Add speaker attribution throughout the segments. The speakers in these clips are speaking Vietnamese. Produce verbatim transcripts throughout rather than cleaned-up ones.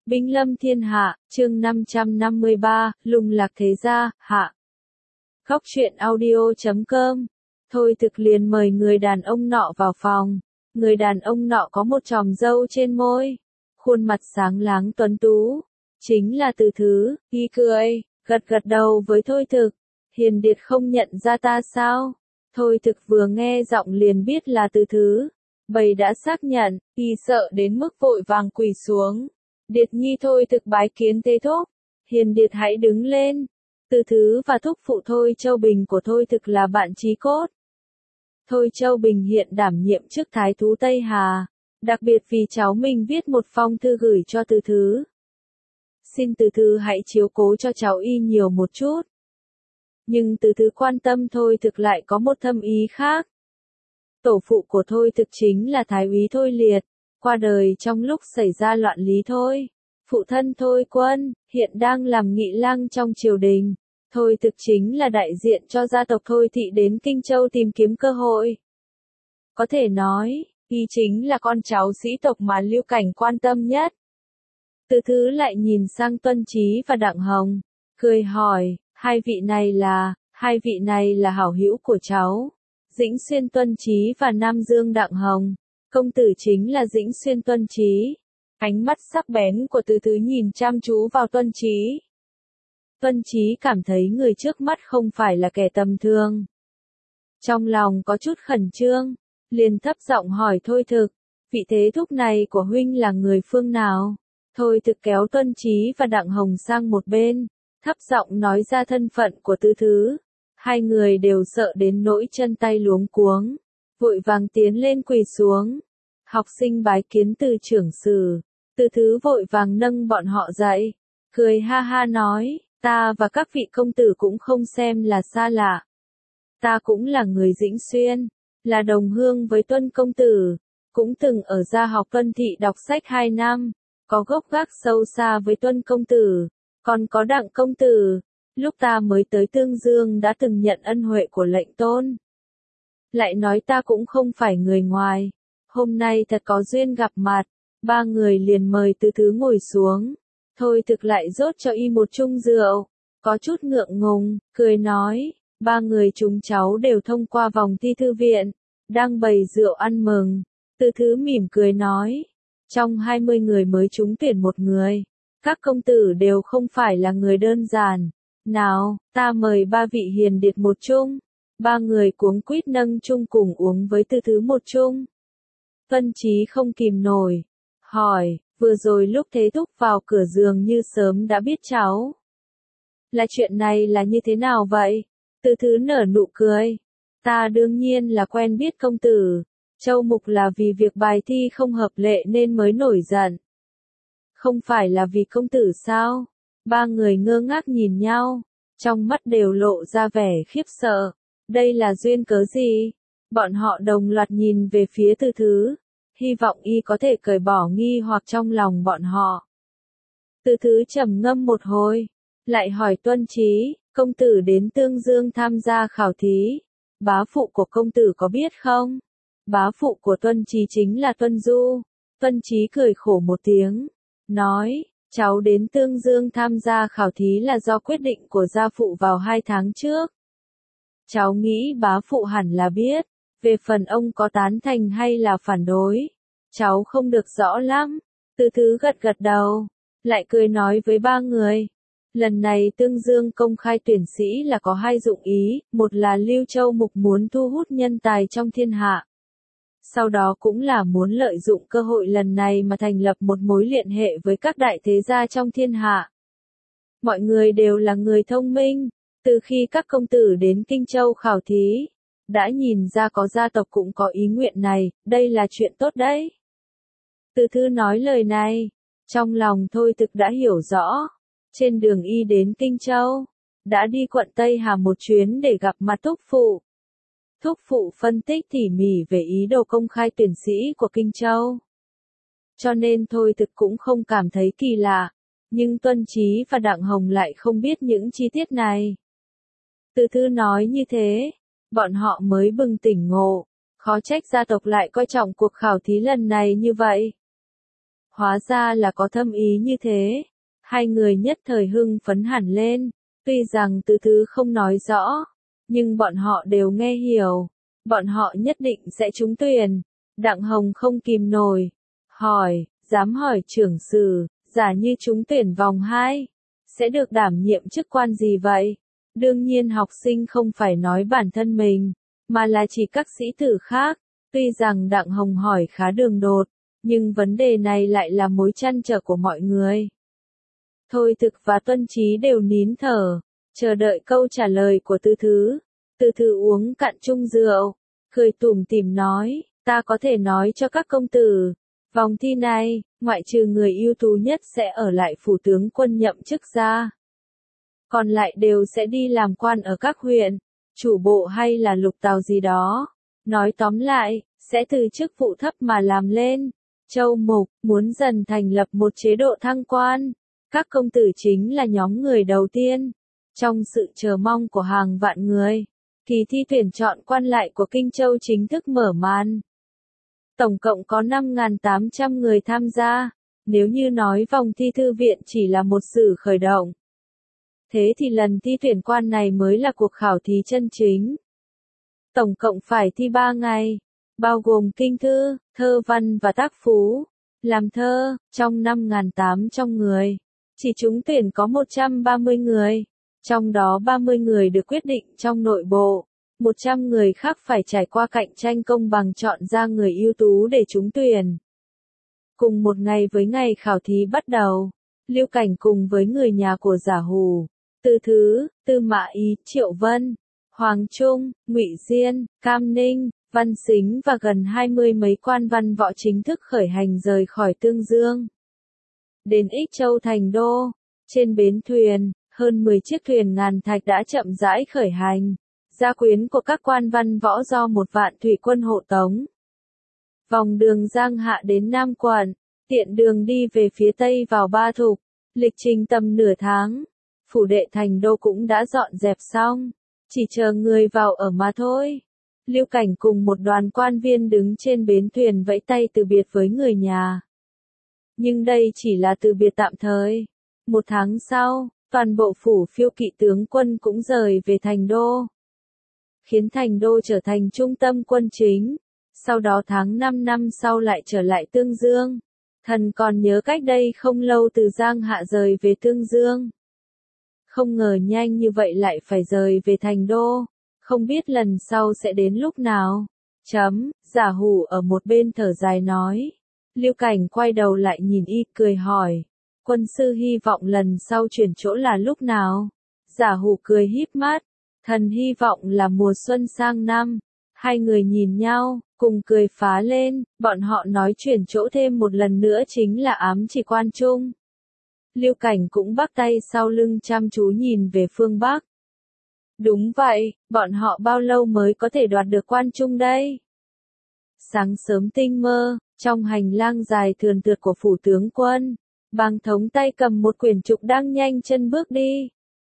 Speaker 1: Binh lâm thiên hạ, chương năm trăm năm mươi ba, lùng lạc thế gia, hạ. Góc truyện audio chấm com. Thôi Thực liền mời người đàn ông nọ vào phòng. Người đàn ông nọ có một chòm râu trên môi, khuôn mặt sáng láng tuấn tú, chính là Từ Thứ. Y cười, gật gật đầu với Thôi Thực. Hiền Điệt không nhận ra ta sao? Thôi Thực vừa nghe giọng liền biết là Từ Thứ. Bầy đã xác nhận, y sợ đến mức vội vàng quỳ xuống. Điệt nhi Thôi Thực bái kiến thế thúc. Hiền Điệt hãy đứng lên. Từ Thứ và thúc phụ Thôi Châu Bình của Thôi Thực là bạn chí cốt. Thôi Châu Bình hiện đảm nhiệm chức Thái thú Tây Hà, đặc biệt vì cháu mình viết một phong thư gửi cho Từ Thứ. Xin Từ Thứ hãy chiếu cố cho cháu y nhiều một chút. Nhưng Từ Thứ quan tâm Thôi Thực lại có một thâm ý khác. Tổ phụ của Thôi Thực chính là Thái úy Thôi Liệt, qua đời trong lúc xảy ra loạn lý Thôi. Phụ thân Thôi Quân, hiện đang làm nghị lang trong triều đình. Thôi Thực chính là đại diện cho gia tộc Thôi Thị đến Kinh Châu tìm kiếm cơ hội. Có thể nói, y chính là con cháu sĩ tộc mà Lưu Cảnh quan tâm nhất. Từ Thứ lại nhìn sang Tuân Chí và Đặng Hồng, cười hỏi, hai vị này là, hai vị này là hảo hữu của cháu. Dĩnh Xuyên Tuân Chí và Nam Dương Đặng Hồng. Công tử chính là Dĩnh Xuyên Tuân Chí. Ánh mắt sắc bén của Từ Thứ nhìn chăm chú vào Tuân Chí. Tuân Chí cảm thấy người trước mắt không phải là kẻ tầm thường. Trong lòng có chút khẩn trương, liền thấp giọng hỏi Thôi Thực, vị thế thúc này của huynh là người phương nào? Thôi Thực kéo Tuân Chí và Đặng Hồng sang một bên, thấp giọng nói ra thân phận của Từ Thứ. Hai người đều sợ đến nỗi chân tay luống cuống, vội vàng tiến lên quỳ xuống. Học sinh bái kiến từ trưởng sử. Từ Thứ vội vàng nâng bọn họ dậy, cười ha ha nói, ta và các vị công tử cũng không xem là xa lạ. Ta cũng là người Dĩnh Xuyên, là đồng hương với Tuân công tử, cũng từng ở gia học Tuân Thị đọc sách hai năm, có gốc gác sâu xa với Tuân công tử, còn có Đặng công tử. Lúc ta mới tới Tương Dương đã từng nhận ân huệ của lệnh tôn. Lại nói ta cũng không phải người ngoài. Hôm nay thật có duyên gặp mặt. Ba người liền mời Từ Thứ ngồi xuống. Thôi Thực lại rót cho y một chung rượu. Có chút ngượng ngùng, cười nói. Ba người chúng cháu đều thông qua vòng thi thư viện. Đang bày rượu ăn mừng. Từ Thứ mỉm cười nói. Trong hai mươi người mới trúng tuyển một người. Các công tử đều không phải là người đơn giản. Nào, ta mời ba vị hiền điệt một chung. Ba người cuống quýt nâng chung cùng uống với Từ Thứ một chung. Tuân Chí không kìm nổi. Hỏi, vừa rồi lúc Thế thúc vào cửa giường như sớm đã biết cháu. Là chuyện này là như thế nào vậy? Từ Thứ nở nụ cười. Ta đương nhiên là quen biết công tử. Châu Mục là vì việc bài thi không hợp lệ nên mới nổi giận. Không phải là vì công tử sao? Ba người ngơ ngác nhìn nhau, trong mắt đều lộ ra vẻ khiếp sợ. Đây là duyên cớ gì? Bọn họ đồng loạt nhìn về phía Từ Thứ, hy vọng y có thể cởi bỏ nghi hoặc trong lòng bọn họ. Từ Thứ trầm ngâm một hồi, lại hỏi Tuân Chí, công tử đến Tương Dương tham gia khảo thí, bá phụ của công tử có biết không? Bá phụ của Tuân Chí chính là Tuân Du. Tuân Chí cười khổ một tiếng, nói, cháu đến Tương Dương tham gia khảo thí là do quyết định của gia phụ vào hai tháng trước. Cháu nghĩ bá phụ hẳn là biết, về phần ông có tán thành hay là phản đối, cháu không được rõ lắm. Từ Thứ gật gật đầu, lại cười nói với ba người. Lần này Tương Dương công khai tuyển sĩ là có hai dụng ý, một là Lưu Châu Mục muốn thu hút nhân tài trong thiên hạ. Sau đó cũng là muốn lợi dụng cơ hội lần này mà thành lập một mối liên hệ với các đại thế gia trong thiên hạ. Mọi người đều là người thông minh, từ khi các công tử đến Kinh Châu khảo thí, đã nhìn ra có gia tộc cũng có ý nguyện này, đây là chuyện tốt đấy. Từ Thứ nói lời này, trong lòng Thôi Thực đã hiểu rõ. Trên đường y đến Kinh Châu, đã đi quận Tây Hà một chuyến để gặp mặt thúc phụ. Thúc phụ phân tích tỉ mỉ về ý đồ công khai tuyển sĩ của Kinh Châu. Cho nên Thôi Thực cũng không cảm thấy kỳ lạ, nhưng Tuân Chí và Đặng Hồng lại không biết những chi tiết này. Từ Thứ nói như thế, bọn họ mới bừng tỉnh ngộ, khó trách gia tộc lại coi trọng cuộc khảo thí lần này như vậy. Hóa ra là có thâm ý như thế. Hai người nhất thời hưng phấn hẳn lên, tuy rằng Từ Thứ không nói rõ, nhưng bọn họ đều nghe hiểu, bọn họ nhất định sẽ trúng tuyển. Đặng Hồng không kìm nổi, hỏi, dám hỏi trưởng sử, giả như trúng tuyển vòng hai, sẽ được đảm nhiệm chức quan gì vậy? Đương nhiên học sinh không phải nói bản thân mình, mà là chỉ các sĩ tử khác. Tuy rằng Đặng Hồng hỏi khá đường đột, nhưng vấn đề này lại là mối trăn trở của mọi người. Thôi Thực và Tuân Chí đều nín thở, chờ đợi câu trả lời của Từ Thứ. Từ Thứ uống cạn chung rượu, cười tủm tỉm nói, ta có thể nói cho các công tử, vòng thi này, ngoại trừ người ưu tú nhất sẽ ở lại phủ tướng quân nhậm chức ra. Còn lại đều sẽ đi làm quan ở các huyện, chủ bộ hay là lục tào gì đó. Nói tóm lại, sẽ từ chức vụ thấp mà làm lên. Châu Mục muốn dần thành lập một chế độ thăng quan. Các công tử chính là nhóm người đầu tiên. Trong sự chờ mong của hàng vạn người, kỳ thi tuyển chọn quan lại của Kinh Châu chính thức mở màn. Tổng cộng có năm nghìn tám trăm người tham gia. Nếu như nói vòng thi thư viện chỉ là một sự khởi động, thế thì lần thi tuyển quan này mới là cuộc khảo thí chân chính. Tổng cộng phải thi ba ngày, bao gồm kinh thư, thơ văn và tác phú. Làm thơ, trong năm nghìn tám trăm người, chỉ trúng tuyển có một trăm ba mươi người, trong đó ba mươi người được quyết định trong nội bộ, một trăm người khác phải trải qua cạnh tranh công bằng chọn ra người ưu tú để trúng tuyển. Cùng một ngày với ngày khảo thí bắt đầu, Lưu Cảnh cùng với người nhà của Giả Hủ, Từ Thứ, Tư Mã Ý, Triệu Vân, Hoàng Trung, Ngụy Diên, Cam Ninh, Văn Sính và gần hai mươi mấy quan văn võ chính thức khởi hành rời khỏi Tương Dương. Đến Ích Châu thành đô, trên bến thuyền, hơn mười chiếc thuyền ngàn thạch đã chậm rãi khởi hành. Gia quyến của các quan văn võ do một vạn thủy quân hộ tống. Vòng đường Giang Hạ đến Nam Quận, tiện đường đi về phía Tây vào Ba Thục, lịch trình tầm nửa tháng. Phủ đệ thành đô cũng đã dọn dẹp xong, chỉ chờ người vào ở mà thôi. Lưu Cảnh cùng một đoàn quan viên đứng trên bến thuyền vẫy tay từ biệt với người nhà. Nhưng đây chỉ là từ biệt tạm thời. Một tháng sau, toàn bộ phủ phiêu kỵ tướng quân cũng rời về thành đô, khiến thành đô trở thành trung tâm quân chính. Sau đó tháng năm năm sau lại trở lại Tương Dương. Thần còn nhớ cách đây không lâu từ Giang Hạ rời về Tương Dương. Không ngờ nhanh như vậy lại phải rời về thành đô. Không biết lần sau sẽ đến lúc nào. Chấm, Giả Hủ ở một bên thở dài nói. Lưu Cảnh quay đầu lại nhìn y cười hỏi. Quân sư hy vọng lần sau chuyển chỗ là lúc nào? Giả Hủ cười híp mắt. Thần hy vọng là mùa xuân sang năm. Hai người nhìn nhau, cùng cười phá lên, bọn họ nói chuyển chỗ thêm một lần nữa chính là ám chỉ quan trung. Lưu Cảnh cũng bắt tay sau lưng chăm chú nhìn về phương Bắc. Đúng vậy, bọn họ bao lâu mới có thể đoạt được quan trung đây? Sáng sớm tinh mơ, trong hành lang dài thườn thượt của phủ tướng quân, Bàng Thống tay cầm một quyển trục đang nhanh chân bước đi.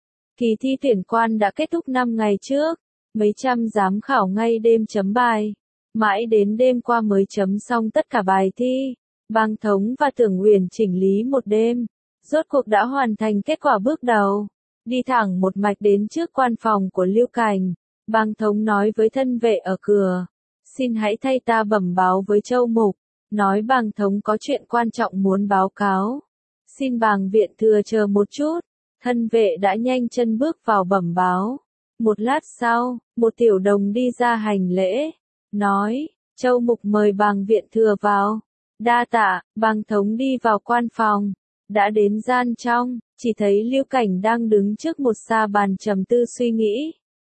Speaker 1: Kỳ thi tuyển quan đã kết thúc năm ngày trước, mấy trăm giám khảo ngay đêm chấm bài, mãi đến đêm qua mới chấm xong tất cả bài thi. Bàng Thống và Tưởng Uyển chỉnh lý một đêm, rốt cuộc đã hoàn thành kết quả bước đầu. Đi thẳng một mạch đến trước quan phòng của Lưu Cảnh, Bàng Thống nói với thân vệ ở cửa, xin hãy thay ta bẩm báo với Châu Mục, nói Bàng Thống có chuyện quan trọng muốn báo cáo. Xin Bàng viện thừa chờ một chút. Thân vệ đã nhanh chân bước vào bẩm báo. Một lát sau, một tiểu đồng đi ra hành lễ, nói, Châu Mục mời Bàng viện thừa vào. Đa tạ. Bàng Thống đi vào quan phòng, đã đến gian trong, chỉ thấy Lưu Cảnh đang đứng trước một sa bàn trầm tư suy nghĩ.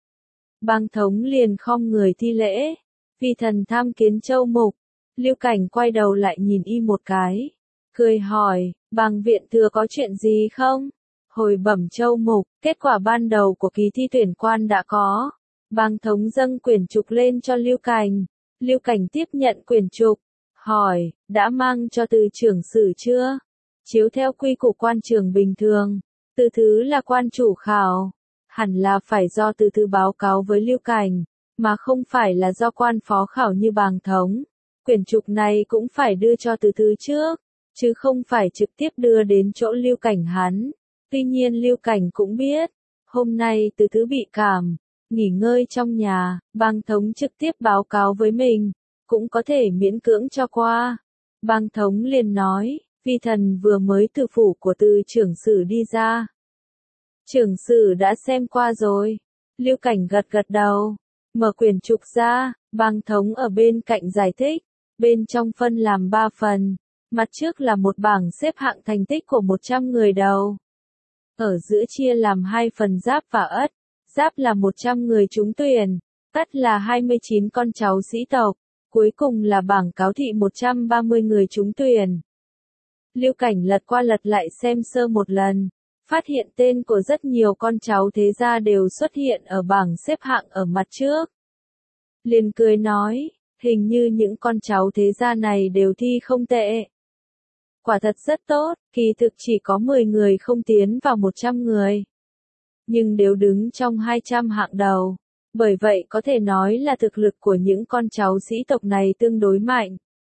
Speaker 1: Bàng Thống liền khom người thi lễ, vì thần tham kiến Châu Mục. Lưu Cảnh quay đầu lại nhìn y một cái, cười hỏi, Bàng viện thừa có chuyện gì không? Hồi bẩm Châu Mục, kết quả ban đầu của kỳ thi tuyển quan đã có. Bàng Thống dâng quyển trục lên cho Lưu Cảnh. Lưu Cảnh tiếp nhận quyển trục, hỏi, đã mang cho từ trưởng sử chưa? Chiếu theo quy củ quan trường bình thường, Từ Thứ là quan chủ khảo, hẳn là phải do Từ Thứ báo cáo với Lưu Cảnh, mà không phải là do quan phó khảo như Bàng Thống. Quyển trục này cũng phải đưa cho Từ Thứ trước. chứ không phải trực tiếp đưa đến chỗ Lưu Cảnh hắn. Tuy nhiên Lưu Cảnh cũng biết, hôm nay Từ Thứ bị cảm, nghỉ ngơi trong nhà, Bang Thống trực tiếp báo cáo với mình, cũng có thể miễn cưỡng cho qua. Bang Thống liền nói, vi thần vừa mới từ phủ của Từ trưởng sử đi ra. Trưởng sử đã xem qua rồi. Lưu Cảnh gật gật đầu, mở quyển trục ra, Bang Thống ở bên cạnh giải thích, bên trong phân làm ba phần, mặt trước là một bảng xếp hạng thành tích của một trăm người đầu. Ở giữa chia làm hai phần giáp và ất, giáp là một trăm người trúng tuyển, ất là hai mươi chín con cháu sĩ tộc, cuối cùng là bảng cáo thị một trăm ba mươi người trúng tuyển. Lưu Cảnh lật qua lật lại xem sơ một lần, phát hiện tên của rất nhiều con cháu thế gia đều xuất hiện ở bảng xếp hạng ở mặt trước. Liền cười nói, hình như những con cháu thế gia này đều thi không tệ. Quả thật rất tốt, kỳ thực chỉ có mười người không tiến vào một trăm người. Nhưng đều đứng trong hai trăm hạng đầu. Bởi vậy có thể nói là thực lực của những con cháu sĩ tộc này tương đối mạnh.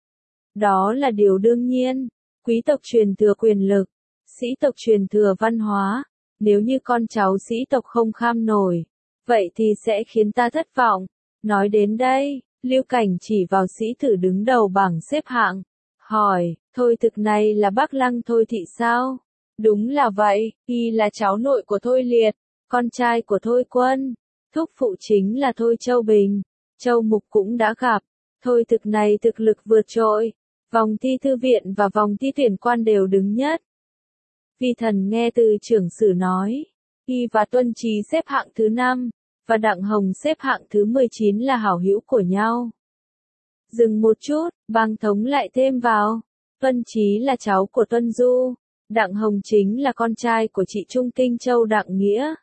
Speaker 1: Đó là điều đương nhiên. Quý tộc truyền thừa quyền lực, sĩ tộc truyền thừa văn hóa. Nếu như con cháu sĩ tộc không kham nổi, vậy thì sẽ khiến ta thất vọng. Nói đến đây, Lưu Cảnh chỉ vào sĩ tử đứng đầu bảng xếp hạng. Hỏi, Thôi Thực này là Bắc Lăng Thôi Thị sao? Đúng là vậy, y là cháu nội của Thôi Liệt, con trai của Thôi Quân. Thúc phụ chính là Thôi Châu Bình. Châu Mục cũng đã gặp. Thôi Thực này thực lực vượt trội. Vòng thi thư viện và vòng thi tuyển quan đều đứng nhất. Vi thần nghe từ trưởng sử nói, y và Tuân Trí xếp hạng thứ năm, và Đặng Hồng xếp hạng thứ mười chín là hảo hữu của nhau. Dừng một chút, Bang Thống lại thêm vào, Tuân Trí là cháu của Tuân Du, Đặng Hồng chính là con trai của chị Trung Kinh Châu Đặng Nghĩa.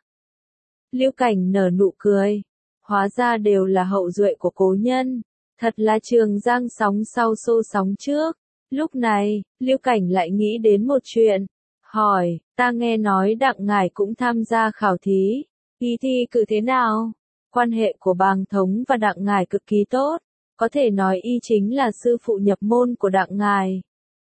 Speaker 1: Lưu Cảnh nở nụ cười, hóa ra đều là hậu duệ của cố nhân, thật là Trường Giang sóng sau xô sóng trước. Lúc này, Lưu Cảnh lại nghĩ đến một chuyện, hỏi, ta nghe nói Đặng ngài cũng tham gia khảo thí, y thi cử thế nào? Quan hệ của Bang Thống và Đặng ngài cực kỳ tốt, có thể nói y chính là sư phụ nhập môn của Đặng ngài.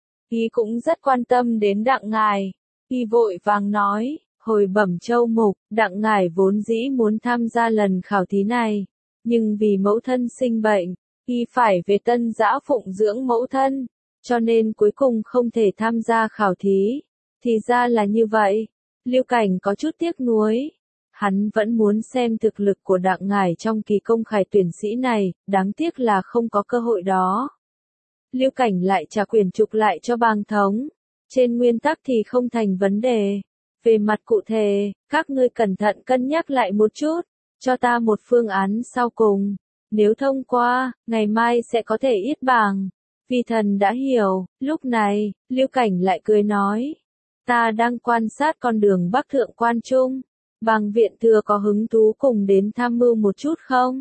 Speaker 1: Y cũng rất quan tâm đến Đặng ngài, y vội vàng nói, hồi bẩm Châu Mục, Đặng ngài vốn dĩ muốn tham gia lần khảo thí này, nhưng vì mẫu thân sinh bệnh, y phải về Tân Giã phụng dưỡng mẫu thân, cho nên cuối cùng không thể tham gia khảo thí. Thì ra là như vậy, Lưu Cảnh có chút tiếc nuối. Hắn vẫn muốn xem thực lực của Đặng ngài trong kỳ công khải tuyển sĩ này, đáng tiếc là không có cơ hội đó. Lưu Cảnh lại trả quyển trục lại cho Bang Thống. Trên nguyên tắc thì không thành vấn đề. Về mặt cụ thể, các ngươi cẩn thận cân nhắc lại một chút, cho ta một phương án sau cùng. Nếu thông qua, ngày mai sẽ có thể yết bảng. Vi thần đã hiểu, lúc này, Lưu Cảnh lại cười nói. Ta đang quan sát con đường Bắc Thượng Quan Trung. Bàng viện thừa có hứng thú cùng đến tham mưu một chút không?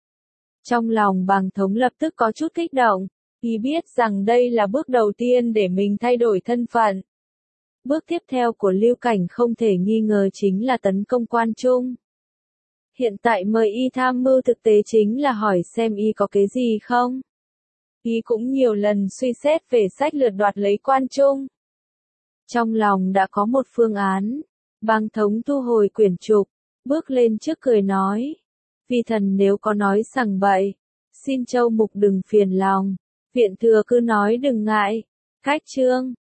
Speaker 1: Trong lòng Bàng Thống lập tức có chút kích động, y biết rằng đây là bước đầu tiên để mình thay đổi thân phận. Bước tiếp theo của Lưu Cảnh không thể nghi ngờ chính là tấn công Quan Trung. Hiện tại mời y tham mưu thực tế chính là hỏi xem y có cái gì không? Y cũng nhiều lần suy xét về sách lược đoạt lấy Quan Trung. Trong lòng đã có một phương án. Bang Thống thu hồi quyển trục, bước lên trước cười nói. Vi thần nếu có nói sằng bậy, xin Châu Mục đừng phiền lòng, viện thừa cứ nói đừng ngại. Cách chương,